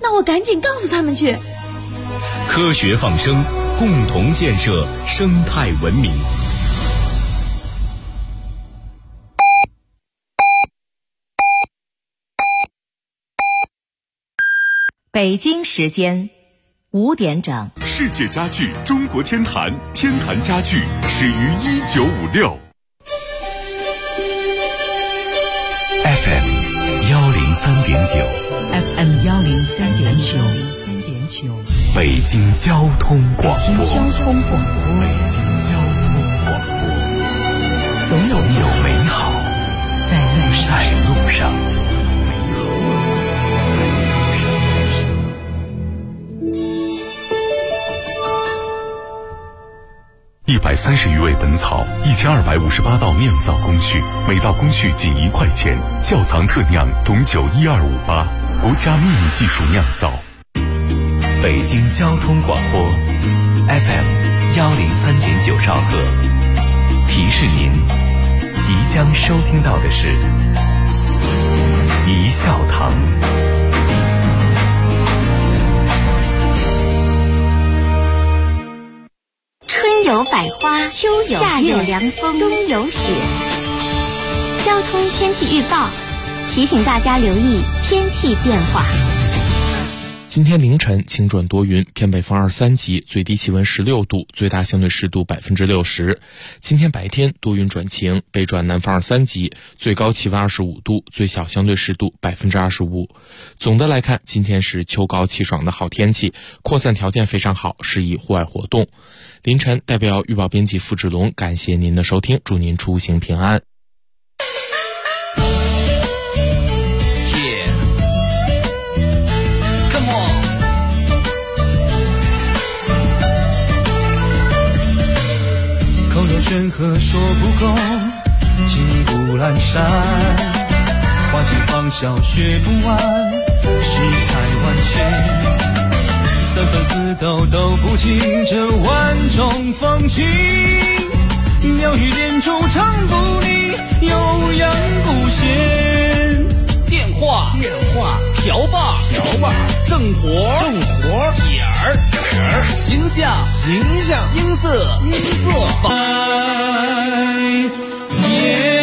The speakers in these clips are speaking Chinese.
那我赶紧告诉他们去。 科学放生，共同建设生态文明。 北京时间5点整。 世界家具中国天坛，天坛家具始于1956。FM 103.9 FM 103.9， 北京交通广播。 北京交通广播，总有美好在路上。 130余味本草，1258道酿造工序，每道工序仅1块钱。窖藏特酿董酒12588，国家秘密技术酿造。 北京交通广播 FM 103.9兆赫，提示您即将收听到的是一笑堂。 春有百花，秋有夏有凉风，冬有雪。交通天气预报提醒大家留意天气变化。 今天凌晨晴转多云，偏北风2-3级，最低气温16度，最大相对湿度60%。今天白天多云转晴，北转南风2-3级，最高气温25度，最小相对湿度25%。总的来看，今天是秋高气爽的好天气，扩散条件非常好，适宜户外活动。凌晨代表预报编辑付志龙感谢您的收听，祝您出行平安。 口若悬河说不够，情不阑珊，花期芳笑学不完，世态万千，三分四斗都不尽这万种风情，妙语连珠唱不腻，悠扬不歇。电话瓢把正活点儿形象音色百言。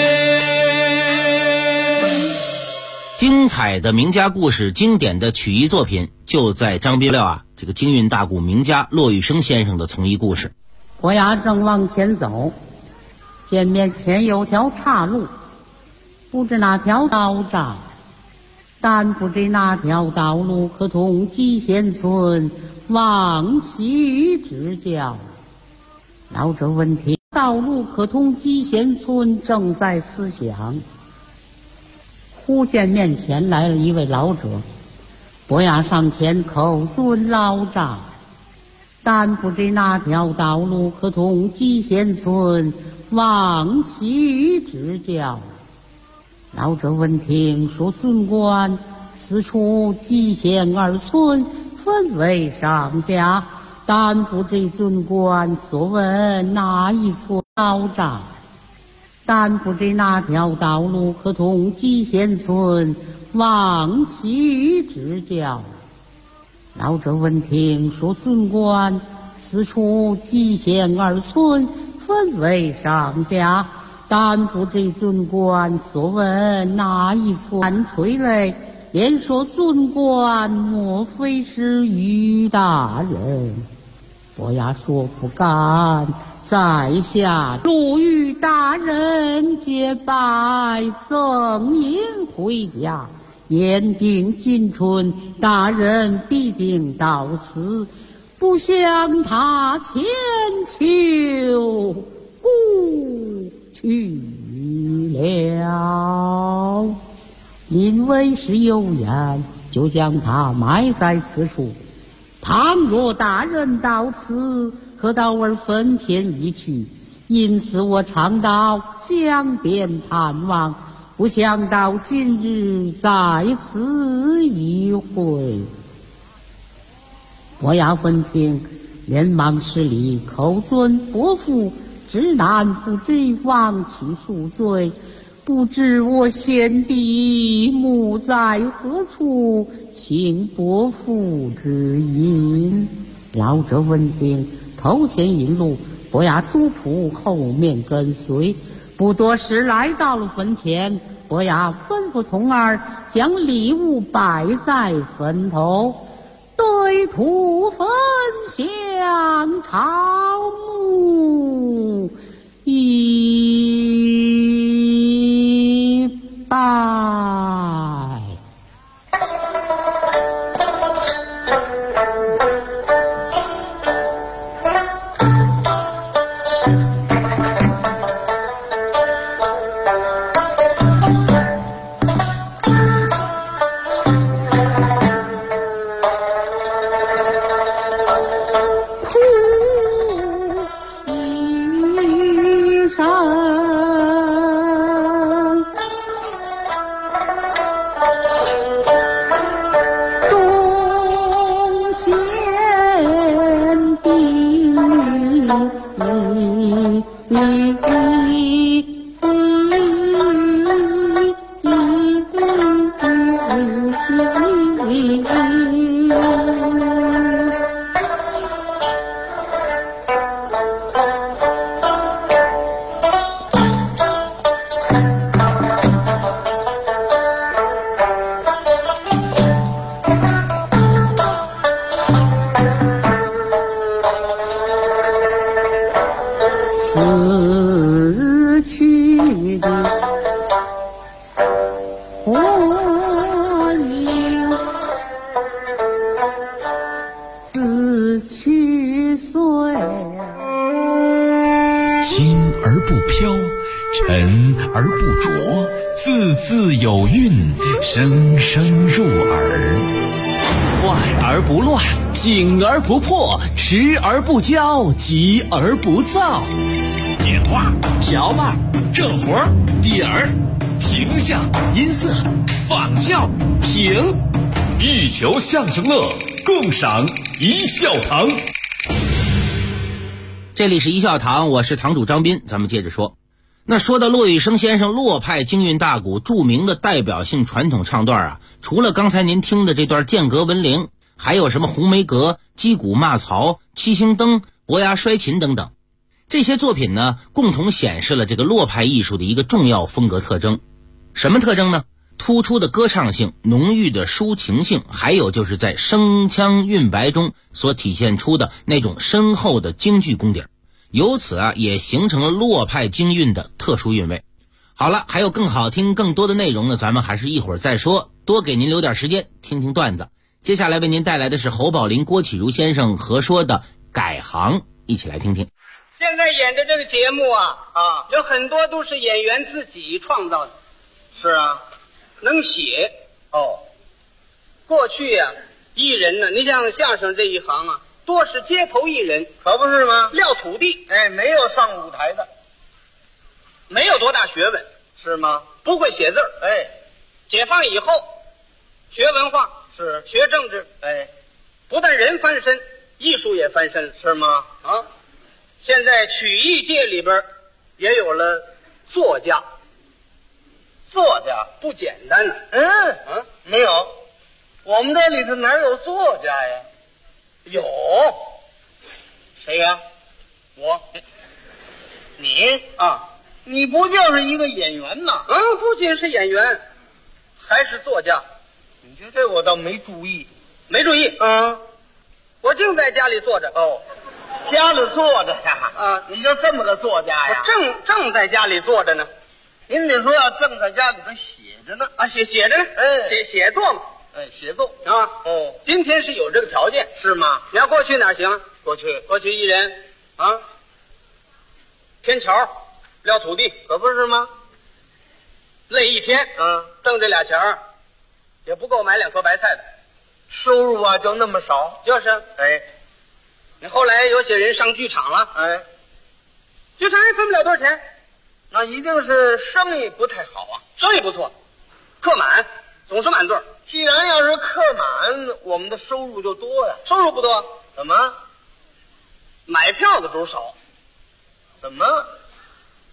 精彩的名家故事，经典的曲艺作品，就在张斌料这个京韵大鼓名家骆玉笙先生的从艺故事。 伯牙正往前走，见面前有条岔路，不知哪条道岔，但不知那条道路可通蓟县村，望其指教。老者问题，道路可通蓟县村，正在思想。忽见面前来了一位老者，伯牙上前叩尊老丈，但不知那条道路可通蓟县村，望其指教。老者闻听说，尊官此处蓟县2村，分为上下，但不知尊官所问哪一村。老丈，但不知那条道路可通蓟县村，望其指教。老者闻听说，尊官此处蓟县2村，分为上下，但不知尊官所问哪一村。垂泪连说，尊官莫非是于大人？伯牙说，不敢，在下入于大人结拜，赠银回家，言定今春大人必定到此，不向他千求不去了。因为是有缘，就将他埋在此处。倘若大人到此，可到我坟前一去，因此我常到江边探望，不想到今日在此一会。伯牙闻听，连忙施礼叩尊伯父，知难不知，望其恕罪， 不知我先帝墓在何处，请伯父指引。老者闻听，头前引路，伯牙主仆后面跟随。不多时来到了坟前，伯牙吩咐童儿将礼物摆在坟头，对土焚香朝墓一拜。 声声入耳，快而不乱，紧而不破，持而不骄，急而不躁。点画、瓢把、正活、点儿、形象、音色、仿效、评，欲求相声乐，共赏一笑堂。 这里是一笑堂，我是堂主张斌，咱们接着说。那说到骆玉笙先生骆派京韵大鼓著名的代表性传统唱段啊，除了刚才您听的这段剑阁闻铃，还有什么红梅阁、击鼓骂曹、七星灯、伯牙摔琴等等。这些作品呢，共同显示了这个骆派艺术的一个重要风格特征。什么特征呢？突出的歌唱性、浓郁的抒情性，还有就是在声腔韵白中所体现出的那种深厚的京剧功底儿。由此啊，也形成了骆派京韵的特殊韵味。好了，还有更好听更多的内容呢，咱们还是一会儿再说，多给您留点时间听听段子。接下来为您带来的是侯宝林、郭启儒先生合说的改行，一起来听听。 现在演的这个节目啊，有很多都是演员自己创造的。 是啊， 能写哦。 过去啊，艺人呢，你像相声这一行啊，多是街头艺人， 可不是吗？ 撂土地， 没有上舞台的， 没有多大学问， 是吗？ 不会写字儿，解放以后，学文化， 是学政治，不但人翻身，艺术也翻身， 是吗？ 啊，现在曲艺界里边也有了作家， 作家不简单呢。 没有，我们这里头哪有作家呀？ 有， 谁呀？ 我， 你啊， 你不就是一个演员吗？ 不仅是演员，还是作家。 你说这我倒没注意， 没注意。我净在家里坐着。 哦，家里坐着呀？你就这么个作家呀？ 我正在家里坐着呢。 您得说要正在家里头写着呢。 写着呢。写作嘛。 写作啊。今天是有这个条件， 是吗？ 你要过去哪行？过去一人啊，天桥撂土地， 可不是吗？ 累一天，挣这俩钱儿也不够买2颗白菜的， 收入啊就那么少。 就是，你后来有些人上剧场了，剧场也分不了多少钱， 那一定是生意不太好啊。 生意不错，客满，总是满座。 既然要是客满，我们的收入就多呀。 收入不多， 怎么？ 买票的主少。 怎么？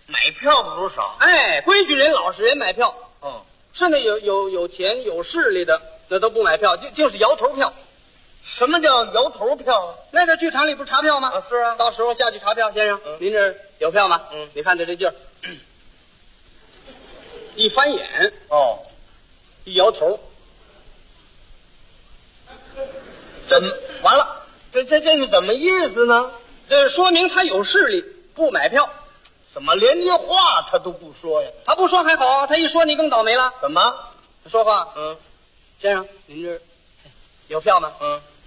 买票的不少。 哎，规矩人、老实人买票。 哦， 是那有钱有势力的，那都不买票，就是摇头票。 什么叫摇头票啊？ 那这剧场里不是查票吗？ 啊，是啊。 到时候下去查票，先生，您这有票吗？你看这劲儿，一翻眼， 哦， 一摇头， 怎么完了？这是怎么意思呢？ 这说明他有势力，不买票。 怎么连句话他都不说呀？ 他不说还好啊，他一说你更倒霉了。 怎么？ 他说话，先生，您这有票吗？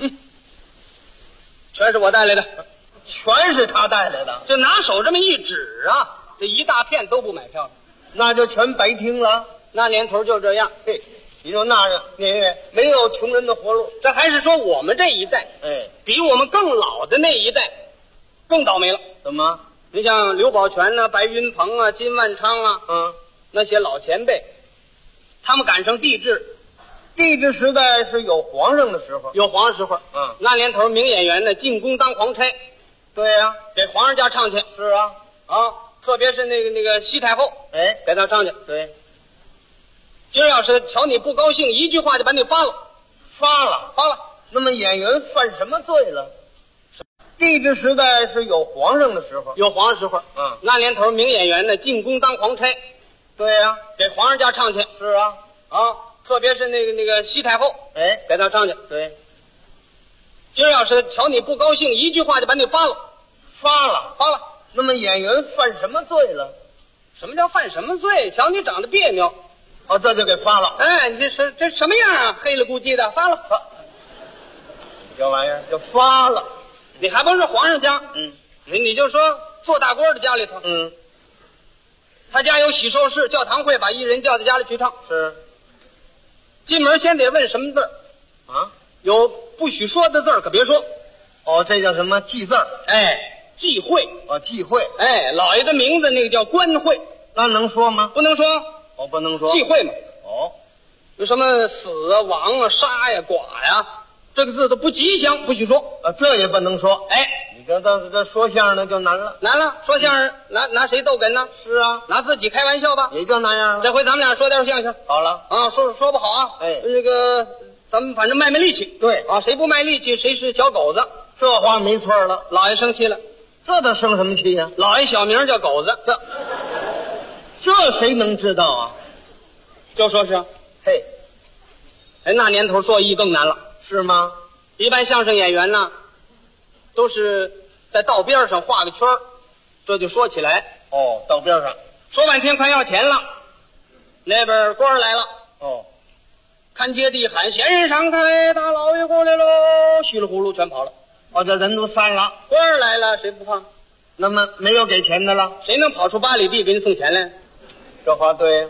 全是我带来的， 全是他带来的。 就拿手这么一指啊，这一大片都不买票， 那就全白听了。 那年头就这样。 嘿，你说那年没有穷人的活路。 这还是说我们这一代，比我们更老的那一代更倒霉了。 怎么？ 你像刘宝全啊、白云鹏啊、金万昌啊，那些老前辈，他们赶上帝制。 帝制时代是有皇上的时候， 有皇上时候。那年头名演员呢进宫当皇差。 对呀， 给皇上家唱去。 是啊， 特别是那个西太后，给他唱去。 对， 今儿要是瞧你不高兴，一句话就把你发了。 发了。那么演员犯什么罪了？帝制时代是有皇上的时候， 有皇上时候。那年头名演员呢进宫当皇差。 对呀， 给皇上家唱去。 是啊， 特别是那个西太后，给他唱去。 对， 今儿要是瞧你不高兴，一句话就把你发了。 发了。那么演员犯什么罪了？ 什么叫犯什么罪？瞧你长得别扭， 这就给发了。 哎，你这什么样啊？黑了咕叽的，发了。 这玩意儿就发了。 你还甭说皇上家，你就说做大官的家里头，他家有喜寿事，教堂会把艺人叫到家里去唱。 是。 进门先得问什么字儿有不许说的字儿可别说。 这叫什么忌字儿？ 忌讳。 忌讳。 老爷的名字那个叫官讳， 那能说吗？ 不能说。 不能说。 忌讳嘛。有什么死啊、亡啊、杀呀、剐呀，这个字都不吉祥，不许说。 这也不能说。你这说相声的就难了。 说相声拿谁逗哏呢？ 是啊， 拿自己开玩笑吧， 也就那样了。 这回咱们俩说点相声。 好了说不好啊。这个咱们反正卖力气。 对谁不卖力气谁是小狗子。 这话没错了。 老爷生气了。 这他生什么气呀？ 老爷小名叫狗子。 这谁能知道啊？ 就说是。那年头做艺更难了。 是吗？ 一般相声演员呢都是在道边上画个圈儿，这就说起来。 道边上说半天快要钱了，那边官来了。看街地喊闲人上台，大老爷过来喽，稀里糊涂全跑了。 这人都散了。 官来了谁不怕？ 那么没有给钱的了， 谁能跑出8里地给你送钱来？ 这话对。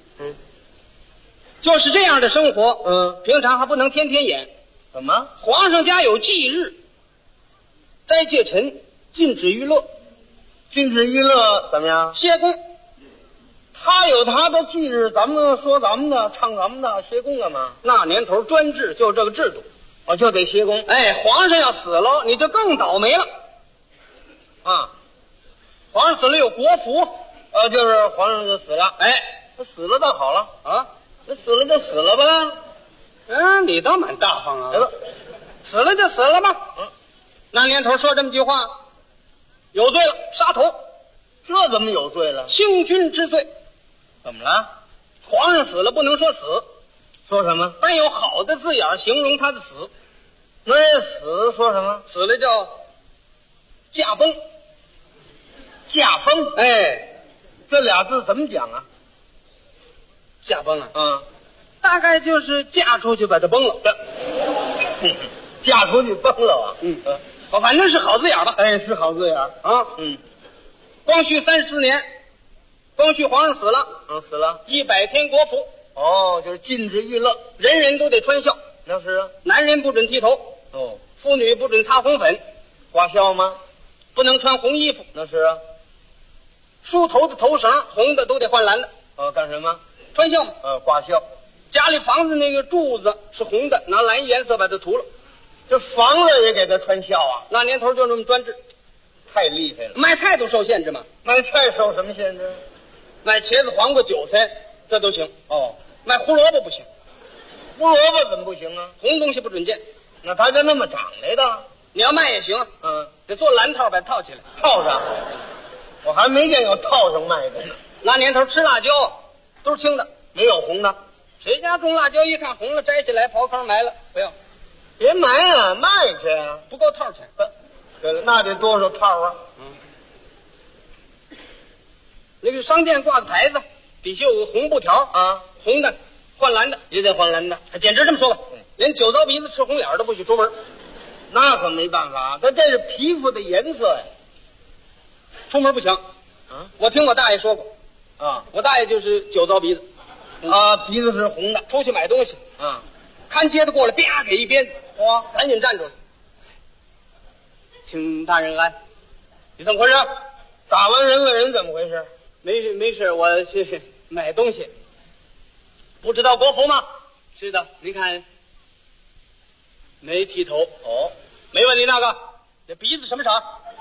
就是这样的生活。平常还不能天天演。 怎么？ 皇上家有忌日，斋戒臣，禁止娱乐。 禁止娱乐怎么样？ 歇工。 他有他的忌日，咱们说咱们的，唱咱们的，歇工干嘛？ 那年头专制，就这个制度。 就得歇工。 皇上要死了，你就更倒霉了。皇上死了有国服。 就是皇上就死了。他死了倒好了那死了就死了吧。 你倒蛮大方啊。死了就死了吧。那年头说这么句话，有罪了，杀头。 这怎么有罪了？ 清君之罪。 怎么了？ 皇上死了不能说死， 说什么？ 但有好的字眼形容他的死。 那死说什么？ 死了叫驾崩。 驾崩。这俩字怎么讲啊？ 驾崩啊。大概就是嫁出去把他崩了。 嫁出去崩了反正是好字眼吧。 是好字眼光绪30年，光绪皇上死了。 死了。 100天国服。 就是禁止娱乐， 人人都得穿孝。 那是啊。 男人不准剃头。妇女不准擦红粉。 挂孝吗？ 不能穿红衣服。 那是啊。 梳头的头绳红的都得换蓝的。 干什么？ 穿孝嘛。 挂孝。 家里房子那个柱子是红的，拿蓝颜色把它涂了。 这房子也给他穿孝啊？ 那年头就这么专制。 太厉害了。 卖菜都受限制吗？ 卖菜受什么限制？ 卖茄子、黄瓜、韭菜这都行。 哦， 卖胡萝卜不行。 胡萝卜怎么不行啊？ 红东西不准见。 那它就那么长来的？ 你要卖也行，得做蓝套把它套起来， 套上。我还没见有套上卖的呢。 那年头吃辣椒都是青的， 没有红的。 谁家种辣椒一看红了，摘下来刨坑埋了，不要。 别埋啊，卖去啊， 不够套钱。 对了，那得多少套啊？ 那个商店挂个牌子，底下有个红布条啊，红的换蓝的， 也得换蓝的。 简直这么说吧，连酒糟鼻子吃红脸都不许出门。 那可没办法，他这是皮肤的颜色呀， 出门不行。我听我大爷说过，我大爷就是酒糟鼻子， 鼻子是红的， 出去买东西，看街的过来，啪给一鞭子，赶紧站住了，请大人安。你怎么回事？ 打完人问人怎么回事？ 没事，我去买东西。不知道国服吗？知道。您看，没剃头。哦，没问你那个，这鼻子什么色？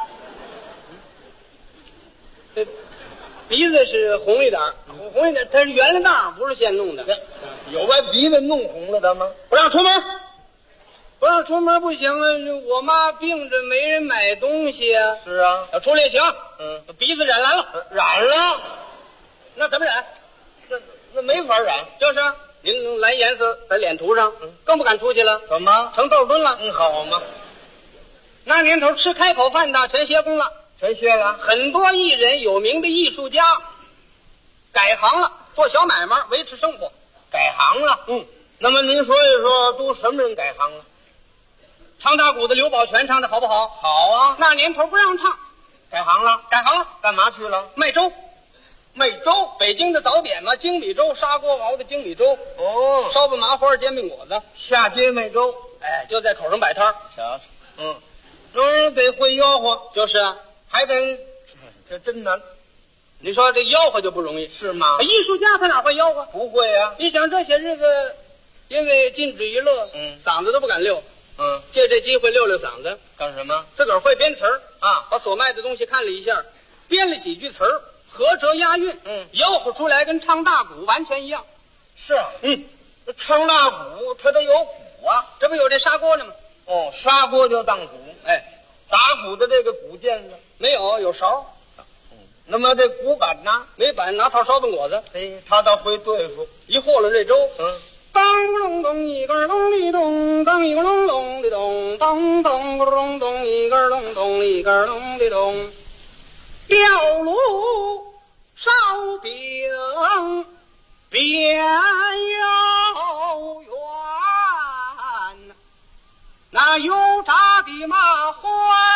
这鼻子是红一点，红一点，它是原来那不是现弄的。 有把鼻子弄红了的吗？ 不让出门，不让出门不行啊！我妈病着，没人买东西啊。 是啊， 要出来也行。鼻子染蓝了， 染了， 那怎么染？ 那没法染。 就是您弄蓝颜色在脸涂上，更不敢出去了。 怎么成豆墩了？ 好嘛。 那年头吃开口饭的全歇工了， 全歇了。 很多艺人、有名的艺术家改行了，做小买卖维持生活。 改行了。那么您说一说，都什么人改行了？ 唱大鼓的刘宝全唱的好不好？ 好啊。 那年头不让唱， 改行了。 改行了， 干嘛去了？ 卖粥。 卖粥， 北京的早点嘛，精米粥，砂锅熬的精米粥。哦，烧饼麻花、煎饼果子， 下街卖粥。 哎，就在口上摆摊儿。 瞧瞧，那得会吆喝， 就是啊， 还得，这真难。 你说这吆喝就不容易， 是吗？ 艺术家他哪会吆喝？ 不会啊。 你想这些日子，因为禁止娱乐，嗓子都不敢溜。借这机会溜溜嗓子。 干什么？ 自个儿会编词儿啊，把所卖的东西看了一下，编了几句词儿。合辙押韵，吆喝出来跟唱大鼓完全一样。 是啊，那唱大鼓它得有鼓啊， 这不有这砂锅呢吗？ 哦，砂锅就当鼓。 哎， 打鼓的这个鼓键呢？ 没有，有勺。 那么这鼓板呢？ 没板，拿套烧饼果子。 哎，他倒会对付。 一和了这粥，当咚咚一根咚哩咚，当一根咚咚哩咚，当咚咚咚一根咚咚一根咚哩咚。吊炉烧饼边有圆，那油炸的麻花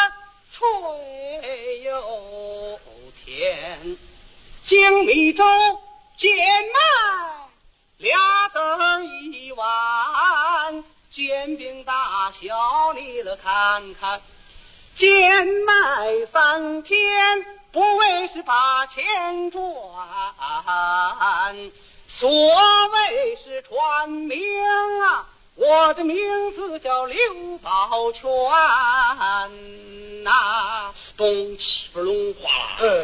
脆又甜，精米粥贱卖俩子一碗，煎饼大小你了看看，贱卖3天不为是把钱赚，所谓是传名啊，我的名字叫刘宝全呐，咚起不隆哗啦。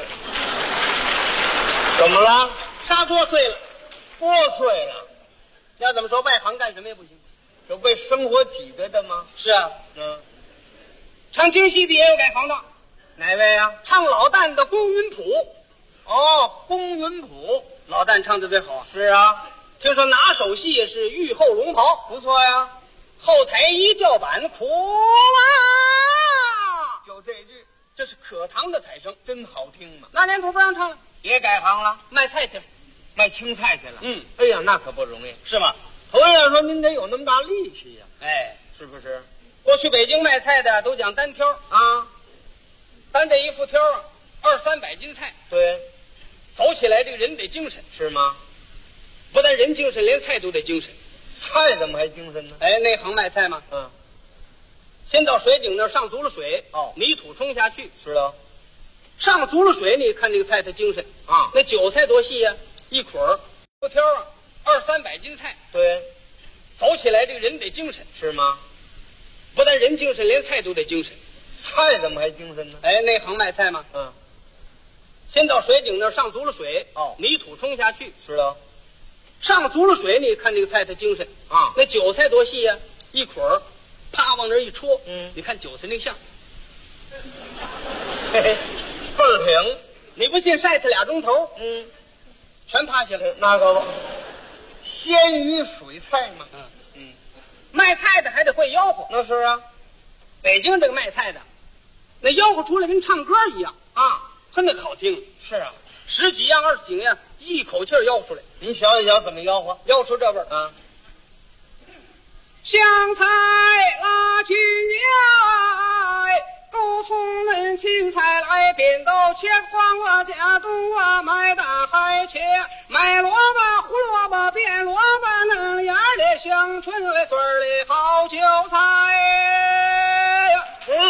怎么了？ 砂锅碎了， 锅碎了。 要怎么说，外行干什么也不行。 有被生活挤兑的吗？ 是啊，唱京戏的也有改行的。 哪位啊？ 唱老旦的龚云普。 哦，龚云普， 老旦唱的最好啊。 是啊， 听说拿手戏是玉后龙袍， 不错呀。 后台一叫板，苦啊！ 就这句， 这是可堂的彩声， 真好听嘛。 那年头不让唱了， 也改行了， 卖菜去了， 卖青菜去了。哎呀，那可不容易， 是吗？ 头一样说您得有那么大力气呀。 哎， 是不是？ 过去北京卖菜的都讲单挑啊。单这一副挑啊，200-300斤菜， 对， 走起来这个人得精神， 是吗？ 不但人精神，连菜都得精神。 菜怎么还精神呢？ 哎，那行卖菜嘛，先到水井那儿上足了水，泥土冲下去， 是的， 上足了水，你看这个菜它精神啊。那韭菜多细呀，一捆儿，不挑啊，200-300斤菜， 对， 走起来这个人得精神， 是吗？ 不但人精神，连菜都得精神。 菜怎么还精神呢？ 哎，那行卖菜吗？ 嗯， 先到水井那儿上足了水， 哦， 泥土冲下去， 知道。 上足了水，你看这个菜它精神啊。 那韭菜多细呀，一捆儿，啪往那儿一戳， 你看韭菜那像， 嘿嘿，倍儿挺。 你不信晒它2钟头，全趴下了。 那个吧，鲜鱼水菜嘛。 卖菜的还得会吆喝。 那是啊， 北京这个卖菜的，那吆喝出来跟唱歌一样啊， 真的好听。 是啊 ，10几样20几样，一口气儿吆出来。 您瞧一瞧怎么吆喝， 吆出这味儿啊！ 香菜拉去芽，勾葱嫩青菜来扁豆，切黄瓜加冬瓜，买大海切，买萝卜胡萝卜变萝卜，嫩芽的香椿来穗儿里好韭菜呀。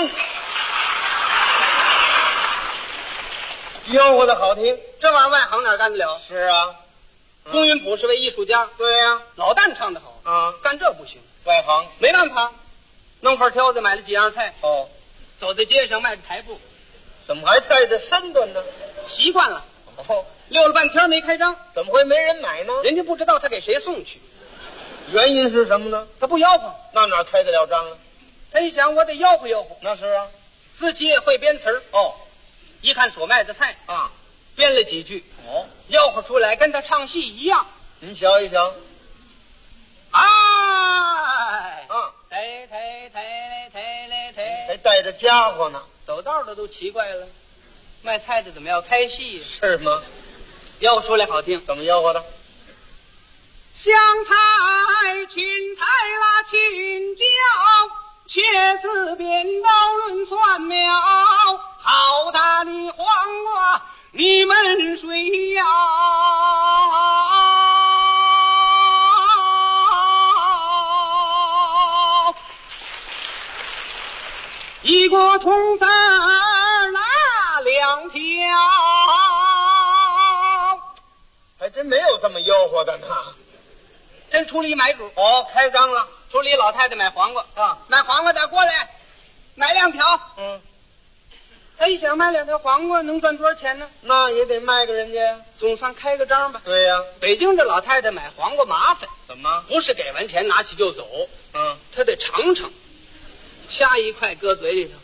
吆喝的好听， 这玩意儿外行哪干得了？ 是啊， 龚云普是位艺术家， 对呀， 老旦唱得好啊， 干这不行， 外行没办法，弄块挑子买了几样菜， 哦， 走在街上迈着台步， 怎么还带着身段呢？ 习惯了， 哦， 溜了半天没开张， 怎么会没人买呢？ 人家不知道他给谁送去， 原因是什么呢？ 他不吆喝， 那哪开得了张啊？ 他一想，我得吆喝吆喝， 那是啊， 自己也会编词儿， 哦， 一看所卖的菜啊， 编了几句， 哦， 吆喝出来跟他唱戏一样。 您瞧一瞧， 哎， 啊， 忒还带着家伙呢， 走道的都奇怪了，卖菜的怎么要开戏呀？ 是吗？ 吆喝出来好听， 怎么吆喝的？ 香菜、芹菜啦，青椒、茄子、扁豆、论蒜苗，好大的黄瓜，你们谁要？一锅葱子儿那2条， 还真没有这么吆喝的呢。 真出了一买主哦，开张了， 出了一老太太买黄瓜啊， 买黄瓜的过来，买2条。他一想卖2条黄瓜能赚多少钱呢？ 那也得卖给人家呀， 总算开个张吧。 对呀， 北京这老太太买黄瓜麻烦， 怎么？ 不是给完钱拿起就走， 她得尝尝，掐一块搁嘴里头。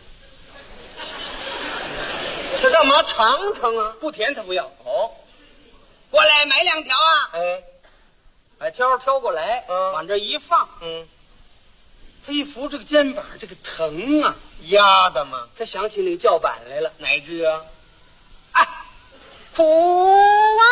这干嘛尝尝啊？ 不甜他不要。 哦， 过来买2条啊！ 哎， 把挑过来，往这一放，他一扶这个肩膀，这个疼啊， 压的嘛。 他想起那个叫板来了， 哪句啊？ 哎，苦啊！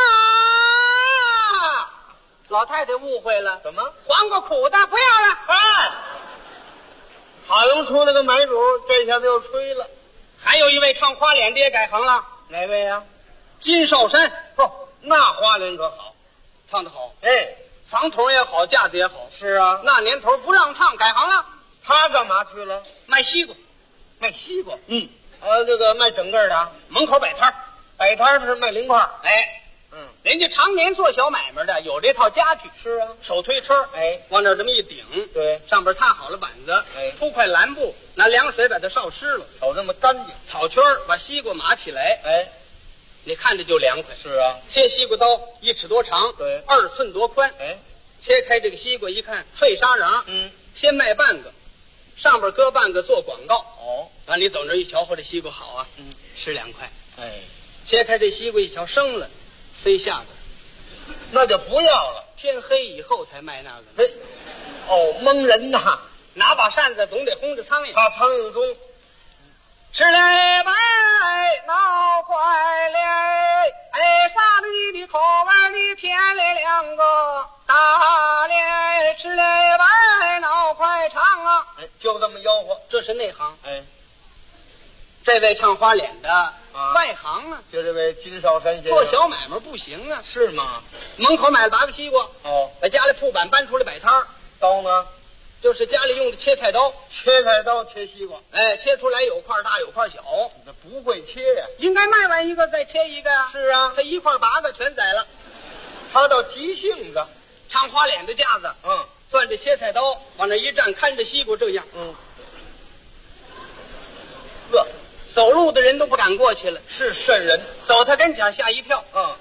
老太太误会了， 怎么？ 黄瓜苦的，不要了。 哎，好容易出来个买主，这下子又吹了。 还有一位唱花脸的也改行了， 哪位呀？ 金寿山。 那花脸可好， 唱得好。 哎， 房筒也好，架子也好。 是啊， 那年头不让唱，改行了。 他干嘛去了？ 卖西瓜。 卖西瓜？这个卖整个的， 门口摆摊儿。 摆摊是卖零块。 哎，人家常年做小买卖的，有这套家具。 是啊， 手推车， 哎， 往那儿这么一顶， 对， 上边踏好了板子， 哎， 铺块蓝布，拿凉水把它烧湿了， 瞅这么干净。 草圈把西瓜码起来， 哎， 你看着就凉快。 是啊， 切西瓜刀1尺多长， 对 ，2寸多宽， 哎， 切开这个西瓜一看，脆沙瓤，先卖半个，上边搁半个做广告。 哦， 啊，你走那一瞧，这西瓜好啊，吃2块。 哎， 切开这西瓜一瞧生了，飞下边， 那就不要了。 天黑以后才卖那个。 嘿，哦，蒙人呐！ 拿把扇子总得轰着苍蝇， 怕苍蝇中。 吃嘞白闹快嘞，哎，啥里的口味里添了2个大嘞，吃嘞白闹快唱啊！ 哎，就这么吆喝， 这是内行。 哎， 这位唱花脸的外行啊， 就这位金少山先生做小买卖不行啊， 是吗？ 门口买了8个西瓜， 哦， 把家里铺板搬出来摆摊儿。 刀呢？ 就是家里用的切菜刀， 切菜刀切西瓜， 哎，切出来有块大有块小， 这不会切呀？ 应该卖完一个再切一个呀。 是啊， 他一块8个全宰了， 他倒急性子， 唱花脸的架子，攥着切菜刀往那一站，看着西瓜这样， 呵，走路的人都不敢过去了， 是瘆人。 走他跟前吓一跳。 啊，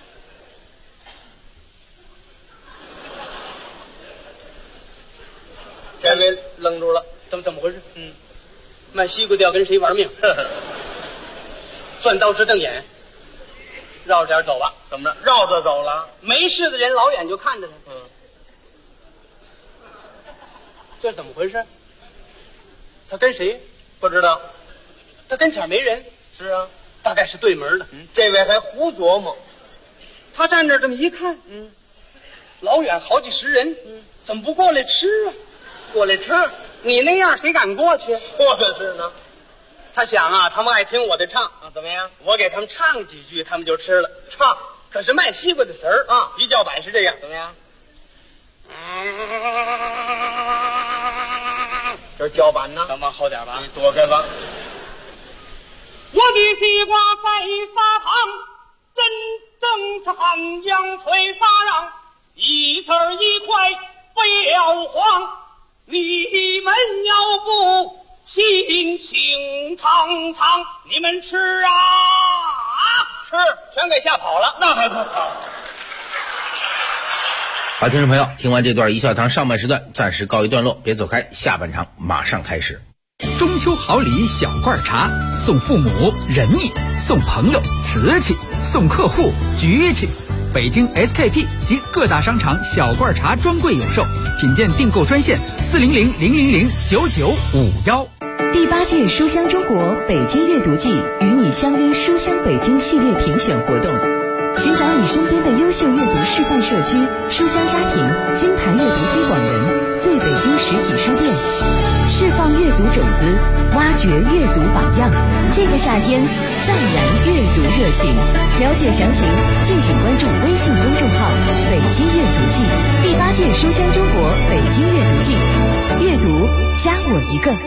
这位愣住了， 怎么回事？卖西瓜的要跟谁玩命？钻刀直瞪眼，绕着点走吧。 怎么着？绕着走了？ 没事的人老远就看着他。这怎么回事？他跟谁？ 不知道。 他跟前没人。 是啊， 大概是对门的。 这位还胡琢磨。 他站这儿这么一看，老远好几十人，怎么不过来吃啊？ 过来吃？ 你那样谁敢过去？ 说的是呢。 他想啊，他们爱听我的唱啊，怎么样？ 我给他们唱几句，他们就吃了。 唱， 可是卖西瓜的词儿啊， 一叫板是这样， 怎么样？这叫板呢？ 咱往后点吧， 你躲开吧。 我的西瓜在撒糖，真正是寒阳催撒瓤，一字儿一块不要慌，你们要不心情苍苍，你们吃啊，吃全给吓跑了，那还不好。 好，听众朋友，听完这段一笑堂上半时段暂时告一段落，别走开，下半场马上开始。 中秋好礼小罐茶，送父母仁义，送朋友瓷器，送客户局气。北京 SKP 及各大商场小罐茶专柜有售，品鉴订购专线400-000-9951。 第8届书香中国北京阅读季与你相约书香北京系列评选活动，寻找你身边的优秀阅读示范社区、书香家庭、金牌阅读推广人、最北京实体书店，释放阅读种子，挖掘阅读榜样。这个夏天再燃阅读热情。了解详情，敬请关注微信公众号“北京阅读季”。第8届书香中国北京阅读季，阅读加我一个。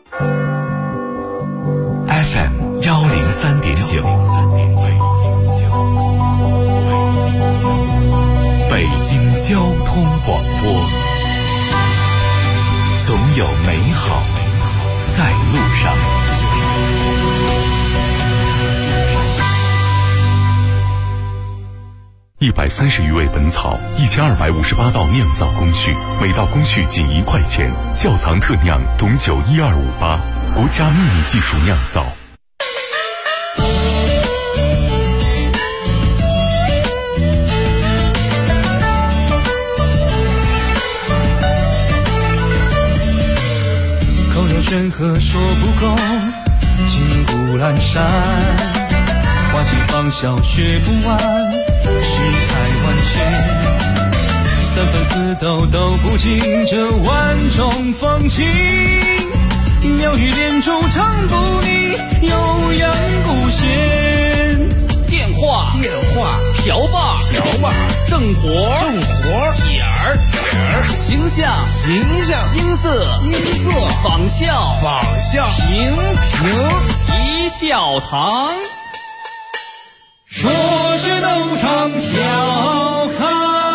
FM 103.9，北京交通广播，总有美好在路上。 130余味本草，1258道酿造工序，每道工序仅1块钱。窖藏特酿董酒12588，国家秘密技术酿造。 口有悬河说不够，金谷阑珊，花期芳笑学不完，世态万千，三分四斗都不尽这万种风情，妙语连珠唱不腻，悠扬古弦。 电话瓢把正活点儿形象音色仿效平一笑堂， 说是都唱笑开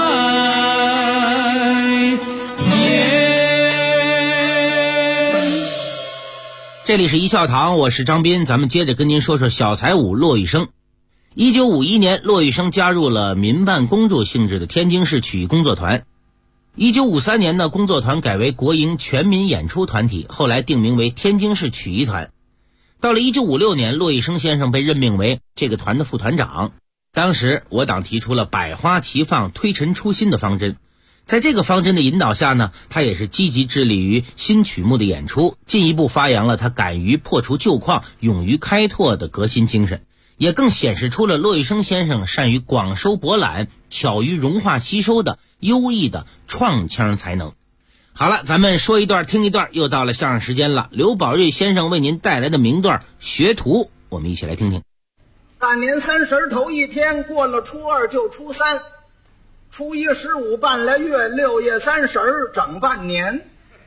颜。 这里是一笑堂，我是张斌，咱们接着跟您说说小才武骆玉笙。1951年，骆玉笙加入了民办公助性质的天津市曲艺工作团。1953年呢，工作团改为国营全民演出团体，后来定名为天津市曲艺团。到了1956年，骆玉笙先生被任命为这个团的副团长。当时我党提出了百花齐放、推陈出新的方针。在这个方针的引导下呢，他也是积极致力于新曲目的演出，进一步发扬了他敢于破除旧况、勇于开拓的革新精神，也更显示出了骆玉笙先生善于广收博览、巧于融化吸收的优异的创腔才能。好了，咱们说一段听一段，又到了相声时间了。刘宝瑞先生为您带来的名段《学徒》，我们一起来听听。 大年30头一天，过了初2就初3，初1、15半来月，6月30整半年。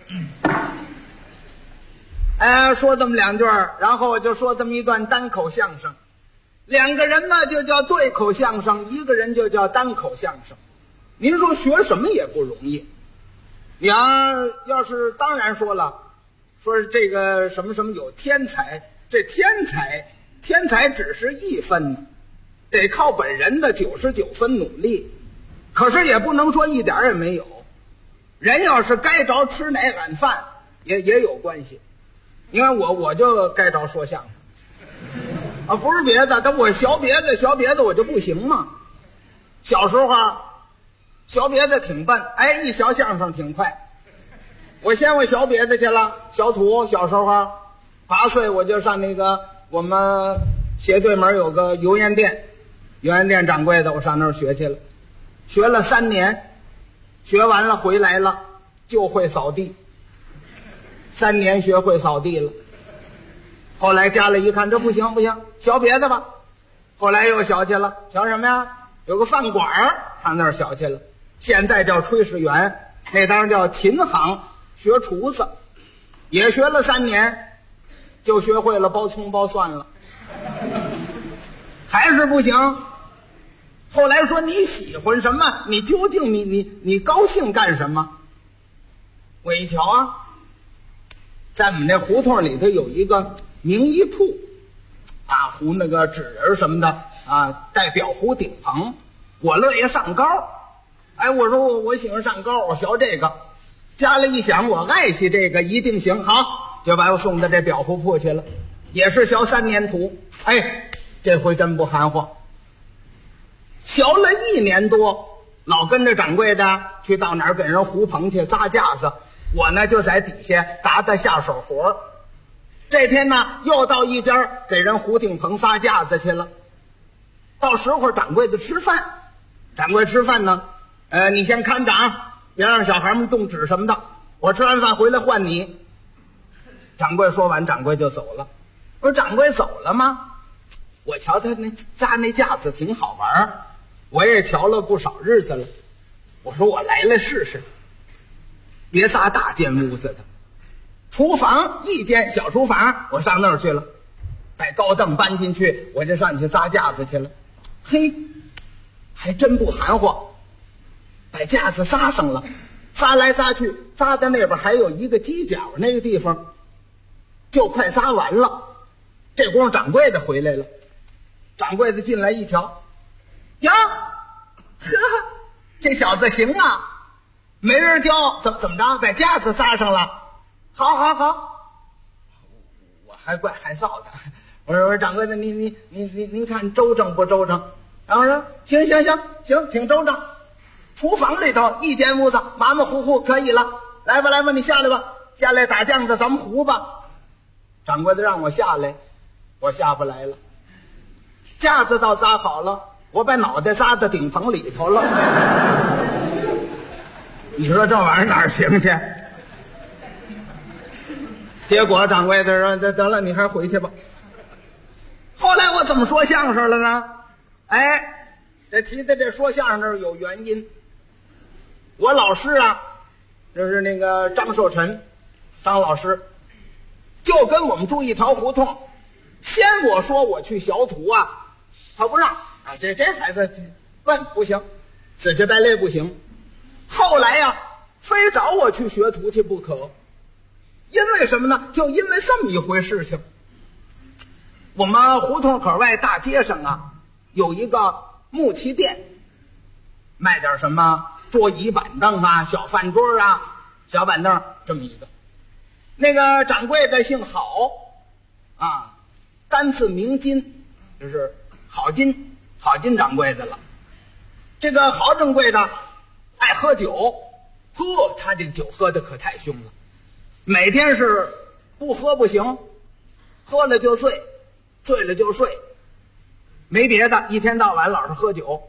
说这么2段，然后就说这么一段单口相声。2个人嘛就叫对口相声，1个人就叫单口相声。您说学什么也不容易。你要是当然说了，说是这个什么什么有天才， 这天才只是1分呢，得靠本人的99分努力，可是也不能说一点也没有。人要是该着吃哪碗饭也有关系。你看我就该着说相声啊，不是别的，但我学别的我就不行嘛。小时候啊，学别的挺笨，哎，一学相声挺快。我学别的去了，小土小时候8岁我就上那个我们斜对门有个油盐店掌柜的，我上那儿学去了，学了3年，学完了回来了就会扫地，3年学会扫地了。后来家里一看这不行，学别的吧。后来又学去了，学什么呀？有个饭馆上那儿学去了，现在叫炊事员，那当然叫琴行，学厨子，也学了3年，就学会了包葱包蒜了，还是不行。后来说你喜欢什么？你究竟你高兴干什么？我一瞧啊，在我们这胡同里头有一个名医铺，啊，糊那个纸人什么的啊，带裱糊顶棚，我乐意上高。哎，我说我喜欢上高，我学这个。家里一想，我爱惜这个一定行，好，就把我送到这裱糊铺去了，也是学3年徒。哎，这回真不含糊，学了1年多，老跟着掌柜的去到哪儿给人糊棚去扎架子，我呢就在底下打下手活。这天呢又到一家给人糊顶棚撒架子去了，到时候掌柜的吃饭，掌柜吃饭呢，你先看着啊，别让小孩们动纸什么的，我吃完饭回来换你。掌柜说完，掌柜就走了。我说掌柜走了吗？我瞧他那扎那架子挺好玩，我也瞧了不少日子了。我说我来试试，别扎大间屋子的，厨房一间小厨房，我上那儿去了，把高凳搬进去，我就上去扎架子去了。嘿，还真不含糊，把架子扎上了，扎来扎去，扎在那边还有一个犄角那个地方，就快扎完了。这功夫掌柜的回来了，掌柜的进来一瞧，呀，呵，这小子行啊，没人教，怎么着，把架子扎上了，好，我还怪害臊的。我说掌柜的，您看周正不周正？然后说行，挺周正。厨房里头一间屋子，马马虎虎可以了。来吧，你下来吧，下来打酱子，咱们糊吧。掌柜的让我下来，我下不来了。架子倒扎好了，我把脑袋扎到顶棚里头了。你说这玩意儿哪儿行去？结果掌柜的说得了，你还回去吧。后来我怎么说相声了呢？哎，这提的这说相声这有原因。我老师啊，就是那个张寿臣，张老师，就跟我们住一条胡同。先我说我去学徒啊，他不让啊，这孩子笨不行，死乞白赖不行。后来呀，非找我去学徒去不可。因为什么呢？就因为这么一回事情。我们胡同口外大街上啊，有一个木器店，卖点什么桌椅板凳啊，小饭桌啊，小板凳这么一个。那个掌柜的姓郝啊，单字名金，就是郝金掌柜的了。这个郝掌柜的爱喝酒，他这酒喝的可太凶了，每天是不喝不行，喝了就醉，醉了就睡，没别的，一天到晚老是喝酒。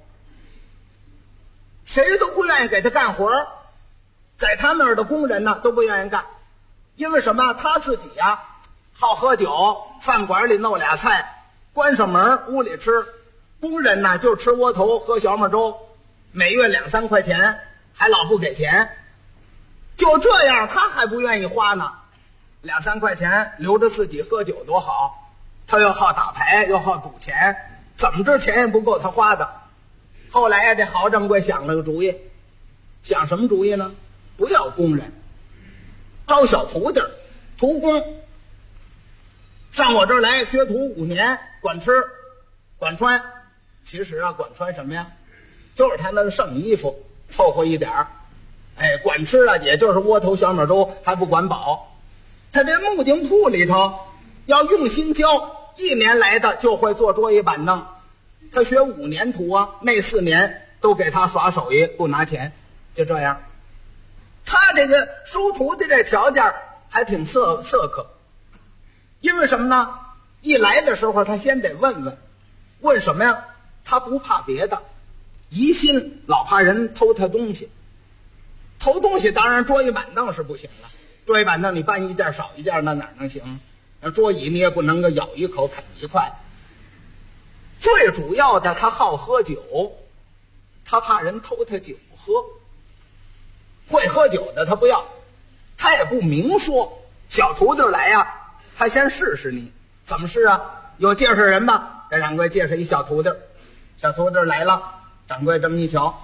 谁都不愿意给他干活，在他那儿的工人呢都不愿意干。因为什么？他自己呀好喝酒，饭馆里弄俩菜，关上门屋里吃。工人呢就吃窝头喝小米粥，每月2、3块钱，还老不给钱。就这样他还不愿意花呢，2、3块钱留着自己喝酒多好。他又好打牌又好赌钱，怎么着钱也不够他花的。后来呀，这郝掌柜想了个主意，想什么主意呢？不要工人，招小徒弟徒工。 上我这儿来学徒5年，管吃管穿。其实啊，管穿什么呀？就是他那剩衣服凑合一点儿。哎，管吃啊，也就是窝头小米粥，还不管饱。他这木匠铺里头要用心教，1年来的就会做桌椅板凳。他学5年徒啊，那4年都给他耍手艺，不拿钱，就这样。他这个收徒的这条件还挺色可，因为什么呢？一来的时候他先得问什么呀？他不怕别的，疑心老怕人偷他东西。偷东西当然桌椅板凳是不行了，桌椅板凳你搬一件少一件，那哪能行？那桌椅你也不能够咬一口啃一块。最主要的，他好喝酒，他怕人偷他酒喝。会喝酒的他不要，他也不明说。小徒弟来呀，他先试试你，怎么试啊？有介绍人吧？给掌柜介绍一小徒弟，小徒弟来了，掌柜这么一瞧，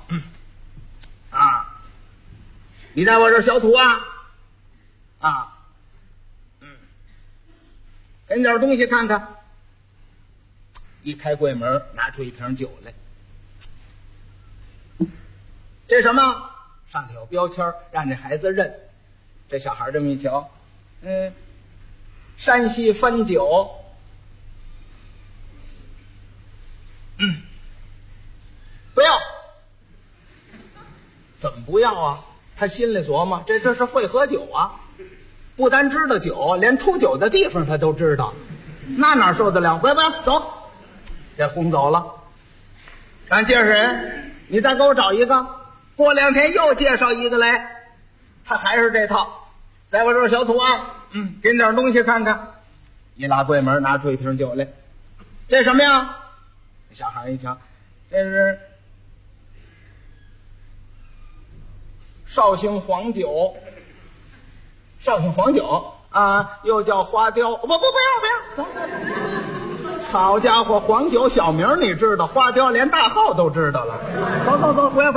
你在我这小徒啊，给你点东西看看。一开柜门，拿出一瓶酒来。这什么？上头有标签，让这孩子认。这小孩这么一瞧，山西汾酒。不要。怎么不要啊？他心里琢磨，这是会喝酒啊，不单知道酒，连出酒的地方他都知道，那哪受得了？不要走，这轰走了。咱介绍人，你再给我找一个。过2天又介绍一个来，他还是这套，在我这儿小徒给你点东西看看。一拉柜门，拿出一瓶酒来。这什么呀？小孩一瞧，这是绍兴黄酒。绍兴黄酒啊，又叫花雕。不要，走。好家伙，黄酒小名你知道，花雕连大号都知道了。走，不要。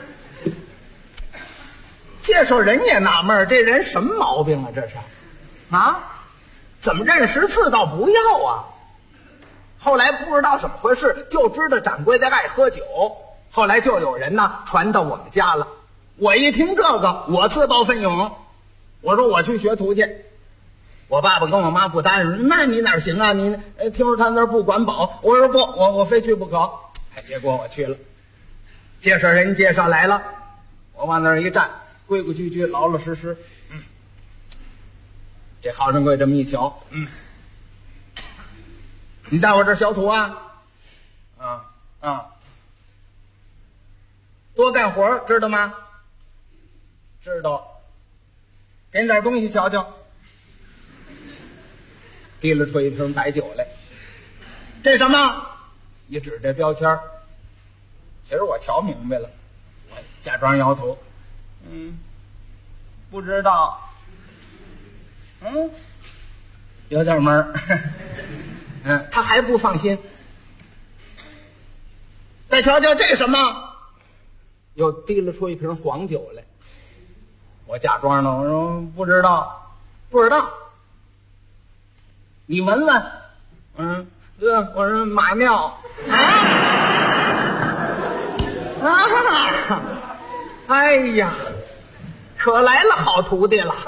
介绍人也纳闷，这人什么毛病啊？这是怎么认识字倒不要啊？后来不知道怎么回事，就知道掌柜的爱喝酒。后来就有人呢传到我们家了。我一听这个，我自报奋勇，我说我去学徒去。我爸爸跟我妈不答应，那你哪行啊？你听说他那儿不管饱，我说不，我非去不可。结果我去了，介绍人介绍来了，我往那儿一站，规规矩矩，老老实实。这好掌柜这么一瞧，你带我这小徒多干活知道吗？知道。给你点东西瞧瞧。提了出一瓶白酒来。这什么？一指这标签。其实我瞧明白了，我假装摇头。不知道。有点闷儿。他还不放心。再瞧瞧这什么？又提了出一瓶黄酒来。我假装呢，我说不知道。你闻闻。我说马尿。哎呀，可来了好徒弟了。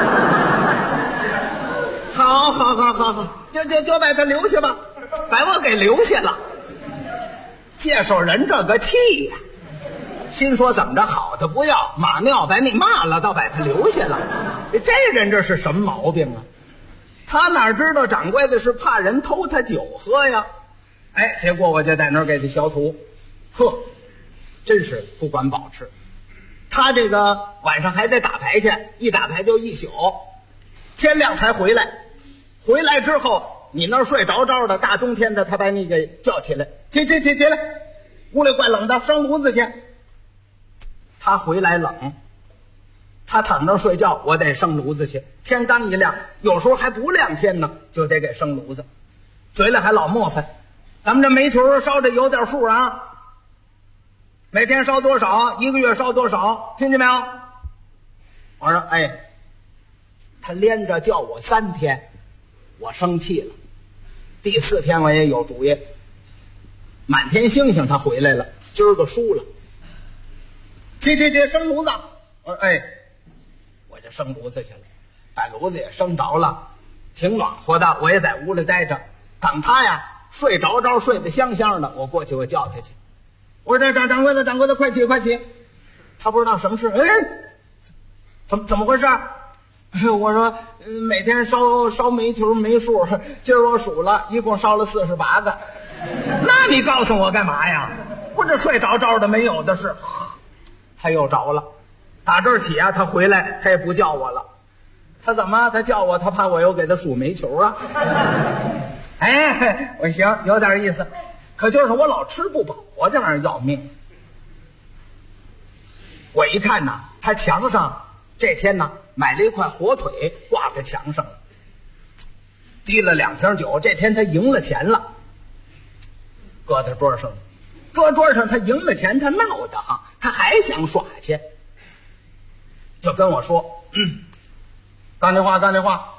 好，就把他留下吧，把我给留下了。介绍人这个气呀，心说怎么着好的不要，马尿把你骂了，倒把他留下了。这人这是什么毛病啊？他哪知道掌柜的是怕人偷他酒喝呀？结果我就在那儿给他小徒，真是不管饱吃。他这个晚上还得打牌去，一打牌就一宿，天亮才回来。回来之后，你那儿睡着着的，大冬天的，他把你给叫起来，起来，屋里怪冷的，生炉子去。他回来冷，他躺那睡觉，我得生炉子去。天刚一亮，有时候还不亮天呢，就得给生炉子。嘴里还老磨叽，咱们这煤球烧的有点数啊，每天烧多少，1个月烧多少，听见没有？我说他连着叫我3天， 我生气了。第4天我也有主意，满天星星他回来了，今儿个输了。去生炉子。我说哎，我就生炉子去了，把炉子也生着了，挺暖和的，我也在屋里待着，等他呀睡着睡得香香的，我过去我叫他去。我说掌柜的快起。他不知道什么事，哎，怎么回事？我说每天烧煤球没数，今儿我数了，一共烧了48个。那你告诉我干嘛呀？我这睡着的没有的是。他又着了，打这儿起啊，他回来他也不叫我了。他怎么？他叫我，他怕我又给他数煤球啊。哎，我行，有点意思，可就是我老吃不饱，我这玩意儿要命。我一看呢，他墙上这天呢买了一块火腿挂在墙上了，滴了2瓶酒，这天他赢了钱了，搁在桌上了。搁桌上他赢了钱，他闹得慌，他还想耍去，就跟我说干这话，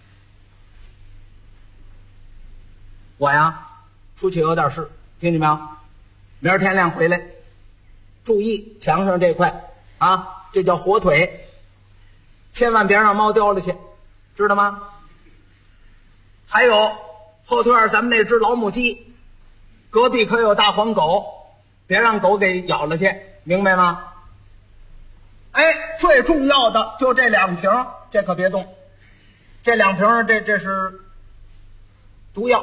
我呀出去有点事，听见没有？明儿天亮回来，注意墙上这块啊，这叫火腿，千万别让猫叼了去，知道吗？还有后腿咱们那只老母鸡，隔壁可有大黄狗，别让狗给咬了去，明白吗？哎，最重要的就这2瓶，这可别动。这2瓶这是毒药，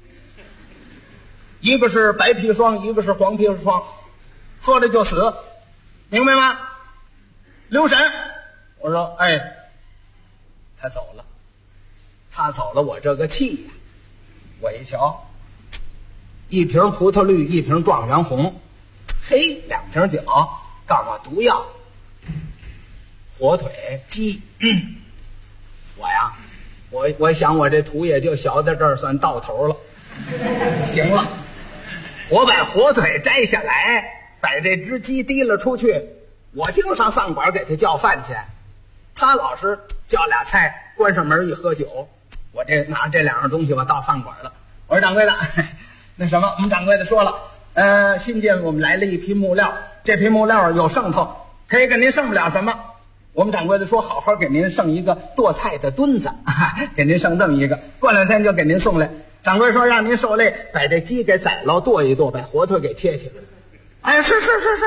一个是白砒霜，一个是黄砒霜，喝了就死，明白吗？留神。我说哎，他走了，我这个气呀！我一瞧，1瓶葡萄绿，1瓶状元红，嘿，2瓶酒，告诉我毒药，火腿鸡。我呀，我想我这图也就小在这儿算到头了。行了，我把火腿摘下来，把这只鸡提了出去，我经上饭馆给他叫饭去，他老是叫俩菜，关上门一喝酒。我这拿这2样东西我到饭馆了。我说掌柜的，那什么，我们掌柜的说了，新进我们来了一批木料，这批木料有剩头，可以给您剩不了什么。我们掌柜的说好好给您剩一个剁菜的墩子，给您剩这么一个，过2天就给您送来。掌柜说让您受累，把这鸡给宰了剁一剁，把火腿给切切。哎，是，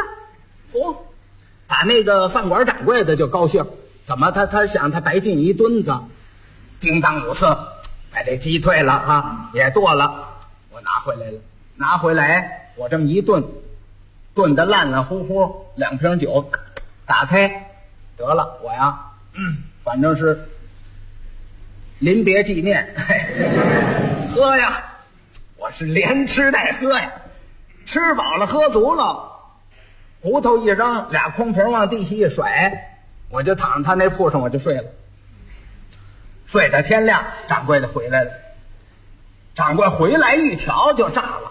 打那个饭馆掌柜的就高兴，怎么他想他白进一墩子，叮当5四把这鸡退了啊，也剁了，我拿回来我这么一炖，炖得烂烂乎乎，2瓶酒打开得了，我呀反正是临别纪念喝呀，我是连吃带喝呀，吃饱了喝足了，骨头一扔，2空瓶往地下一甩，我就躺他那铺上我就睡了，睡到天亮，掌柜的回来了。掌柜回来一瞧就炸了，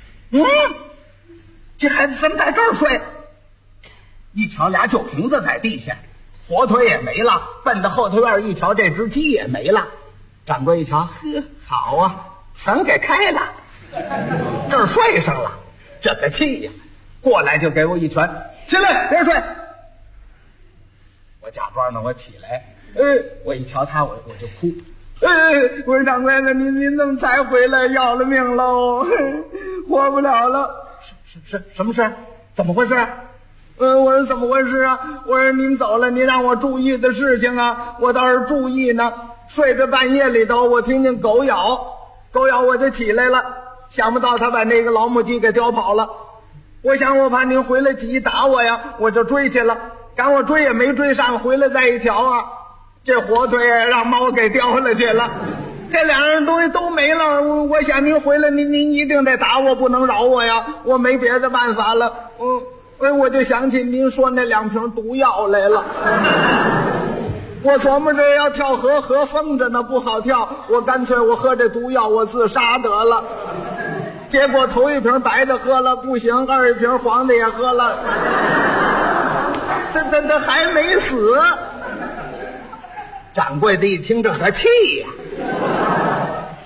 这孩子怎么在这儿睡？一瞧2酒瓶子在地下，火腿也没了，奔到后头院一瞧，这只鸡也没了。掌柜一瞧，呵，好啊，全给开了，这儿睡上了，这个气呀！过来就给我一拳，起来别睡。我假装呢，我起来，我一瞧他，我就哭。我说掌柜的，您怎么才回来？要了命喽，活不了了。是什么事？怎么回事？我说怎么回事啊？我说您走了，您让我注意的事情啊，我倒是注意呢。睡着半夜里头，我听见狗咬我就起来了，想不到他把那个老母鸡给叼跑了。我想我怕您回来急打我呀，我就追去了，赶我追也没追上，回来再一瞧啊，这火腿让猫给叼了去了，这2样东西都没了。我想您回来，您一定得打我，不能饶我呀，我没别的办法了。我就想起您说那2瓶毒药来了。我琢磨着要跳河封着呢，不好跳，我干脆我喝这毒药，我自杀得了。结果头1瓶白的喝了不行，2瓶黄的也喝了，这还没死。掌柜的一听这个气呀，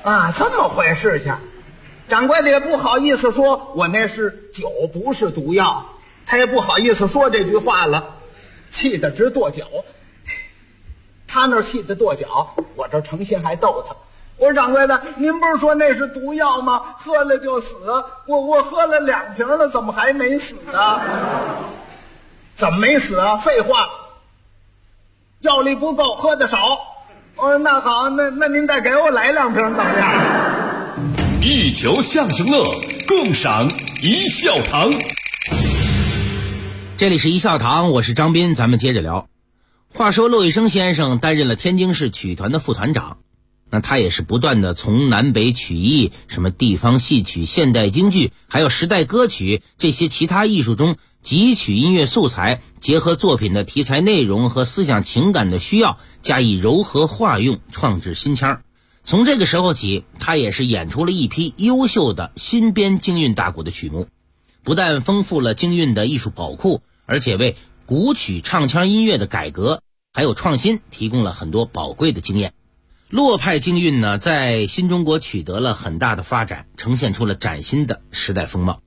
啊，这么回事情。掌柜的也不好意思说我那是酒，不是毒药，他也不好意思说这句话了，气得直跺脚。他那儿气得跺脚，我这诚心还逗他。我说掌柜的，您不是说那是毒药吗？喝了就死。我喝了2瓶了，怎么还没死啊？怎么没死啊？废话，药力不够，喝的少。我说那好，那您再给我来2瓶怎么样？ 一球相声乐，共赏一笑堂。 这里是一笑堂，我是张斌，咱们接着聊。话说骆玉笙先生担任了天津市曲艺团的副团长，那他也是不断的从南北曲艺、什么地方戏曲、现代京剧，还有时代歌曲这些其他艺术中汲取音乐素材，结合作品的题材内容和思想情感的需要，加以糅合化用，创制新腔。从这个时候起，他也是演出了一批优秀的新编京韵大鼓的曲目，不但丰富了京韵的艺术宝库，而且为古曲唱腔音乐的改革还有创新提供了很多宝贵的经验。洛派京韵呢，在新中国取得了很大的发展，呈现出了崭新的时代风貌。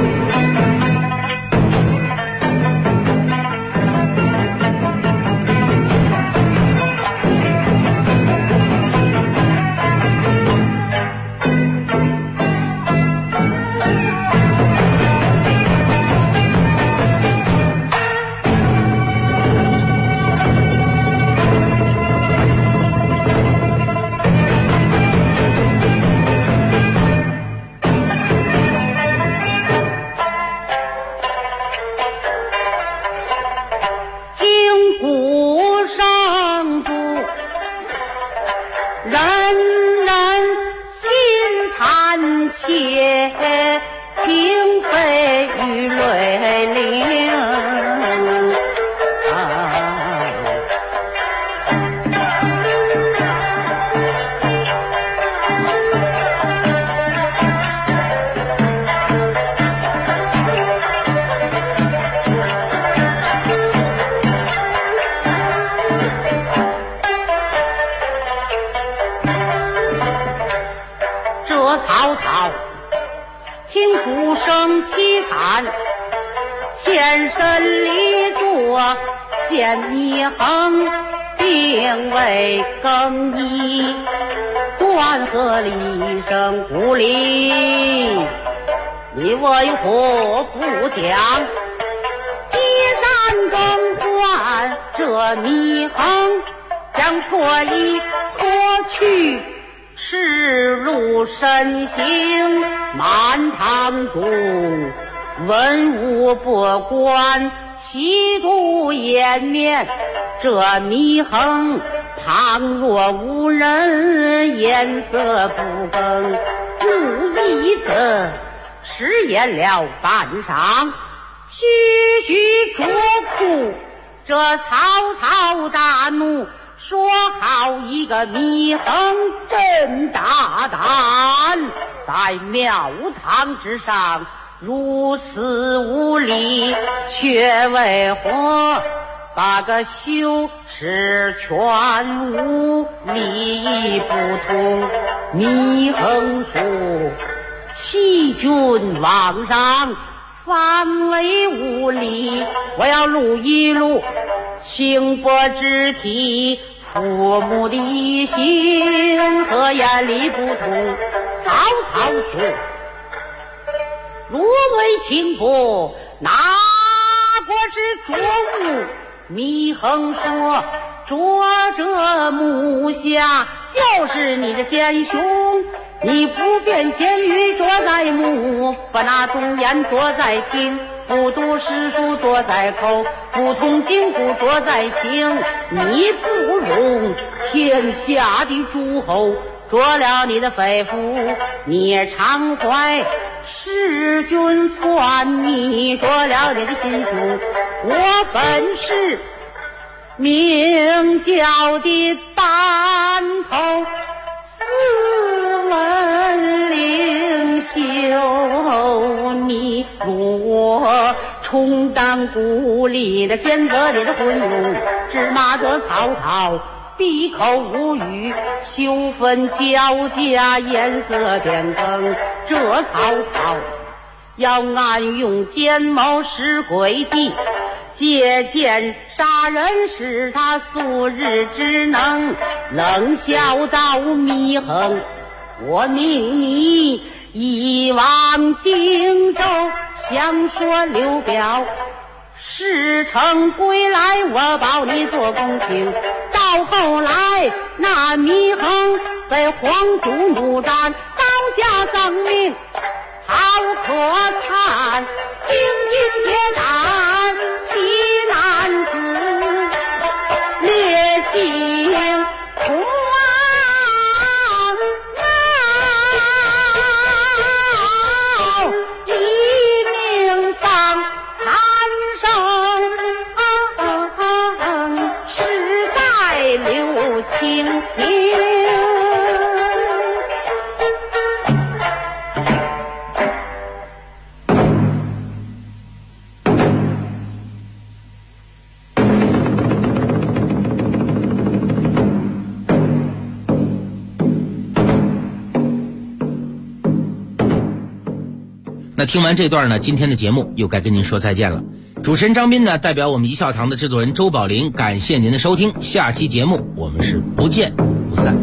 前身离座见一横，并未更衣，断喝了一声不理，你为何不讲？一旦更换这迷横，将破衣脱去，赤露身形，满堂中文武不关，其度颜面，这迷横旁若无人，颜色不更，故意的迟延了半晌，徐徐着哭。这曹操大怒，说好一个迷横真大胆，在庙堂之上如此无礼，却为何把个羞耻全无，礼义不通？迷横说欺君罔上，反为无礼，我要录一录轻薄之体，父母的疑心和眼里不同。曹操说若为轻薄，哪国之浊物？祢衡说着这目下就是你的奸雄，你不辨贤愚着在目，不拿忠言着在听，不读诗书着在口，不通经古着在心，你不容天下的诸侯着了你的肺腑，你也常怀弑君篡逆，着了你的心胸。我本是明教的班头，斯文领袖，你若充当孤立的奸贼里的昏庸，只骂得曹操闭口无语，羞愤交加，颜色变更。这曹操要暗用奸谋使诡计，借剑杀人是他素日之能，冷笑道祢衡，我命你一往荆州，详说刘表事成归来，我保你做公卿。到后来那祢衡被皇祖怒斩，刀下丧命好可叹，钉心铁胆奇男子，烈性苦一命丧残生，世代留清名。 那听完这段呢，今天的节目又该跟您说再见了。主持人张斌呢，代表我们一笑堂的制作人周宝林，感谢您的收听。下期节目我们是不见不散。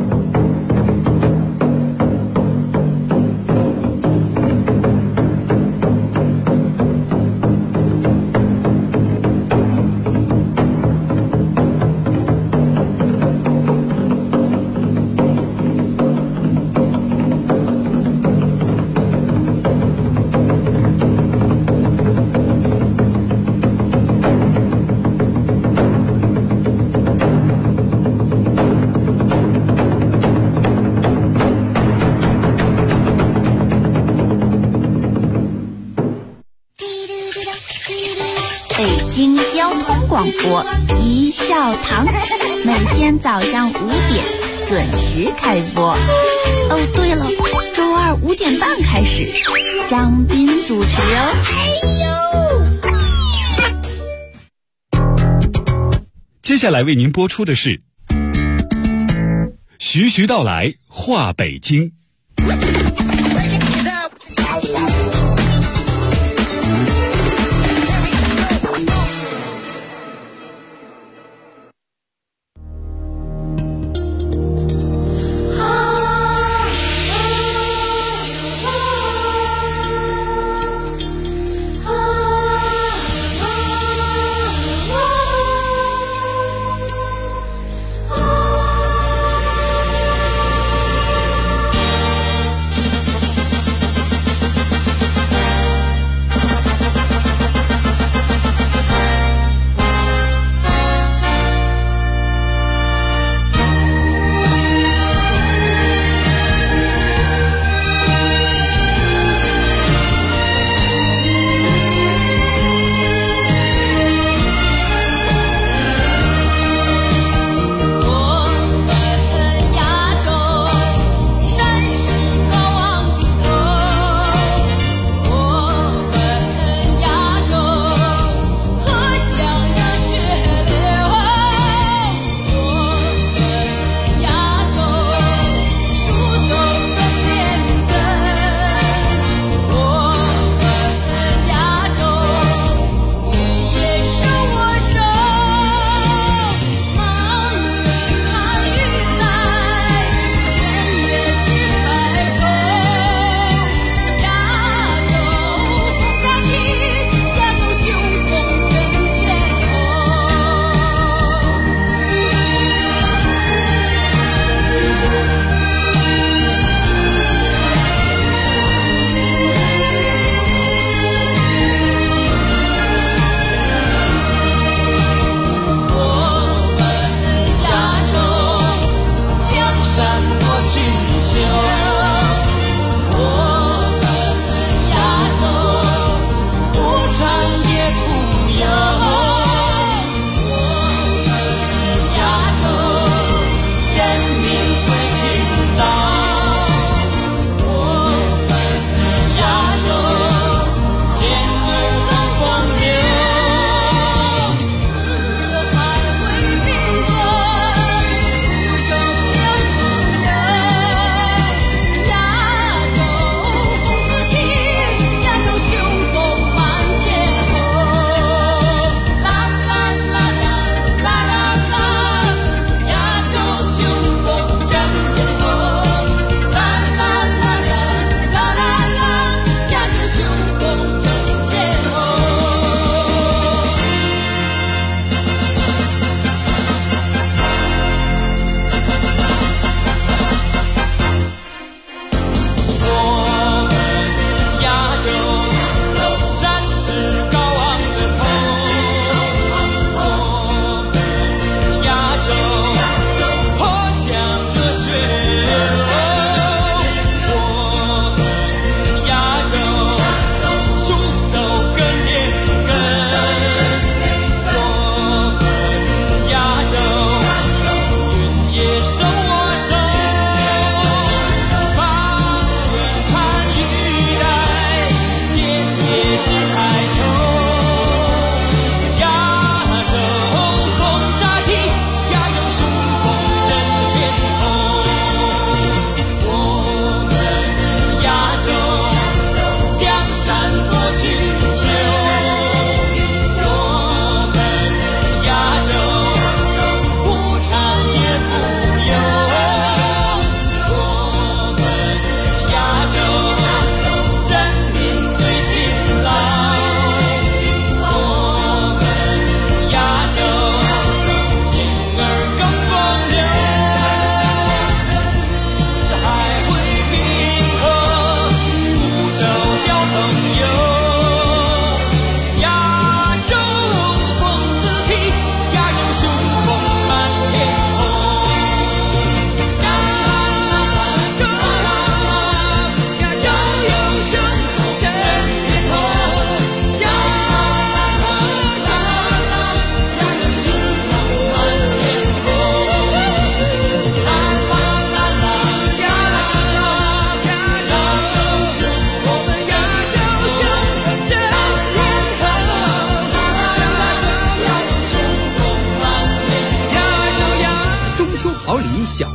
广播一笑堂，每天早上5点准时开播。哦，对了，周二5点半开始，张斌主持哦。 接下来为您播出的是徐徐道来话北京。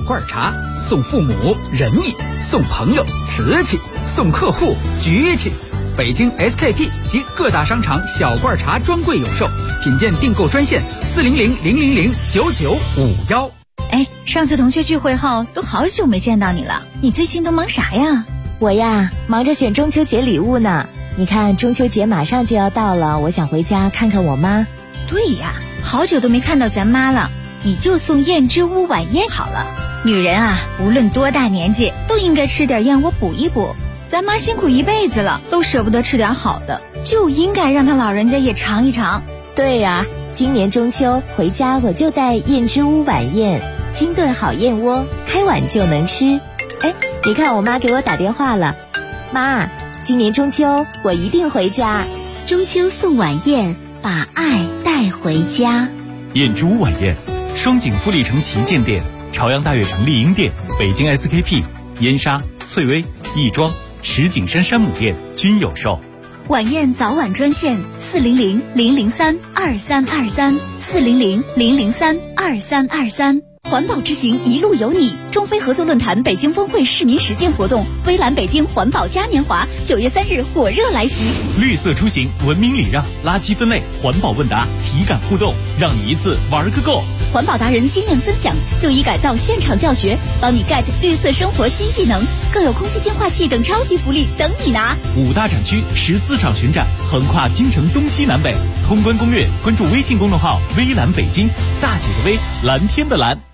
罐茶，送父母仁义，送朋友瓷器，送客户局气。北京 SKP 及各大商场小罐茶专柜有售，品鉴订购专线400-000-9951。 哎，上次同学聚会后都好久没见到你了，你最近都忙啥呀？ 我呀，忙着选中秋节礼物呢。你看中秋节马上就要到了，我想回家看看我妈。 对呀，好久都没看到咱妈了，你就送燕之屋晚宴好了。女人啊，无论多大年纪都应该吃点燕窝补一补。咱妈辛苦一辈子了，都舍不得吃点好的，就应该让她老人家也尝一尝。 对呀，今年中秋回家我就带燕之屋晚宴，精炖好燕窝，开碗就能吃。哎，你看我妈给我打电话了。妈，今年中秋我一定回家。 中秋送晚宴，把爱带回家。 燕之屋晚宴，双井富力城旗舰店、朝阳大悦城丽婴店、北京 SKP、燕莎、翠微、亦庄、石景山山姆店均有售。 晚宴早晚专线400-003-2323，400-003-2323。环保之行一路有你，中非合作论坛北京峰会市民实践活动，微蓝北京环保嘉年华9月3日火热来袭。 绿色出行，文明礼让，垃圾分类，环保问答，体感互动，让你一次玩个够。 环保达人经验分享，就医改造现场教学，帮你 get 绿色生活新技能，更有空气净化器等超级福利等你拿。 5大展区14场巡展，横跨京城东西南北。通关攻略，关注微信公众号微蓝北京，大写的微，蓝天的蓝。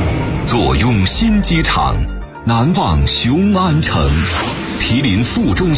坐拥新机场，难忘雄安城，毗邻附中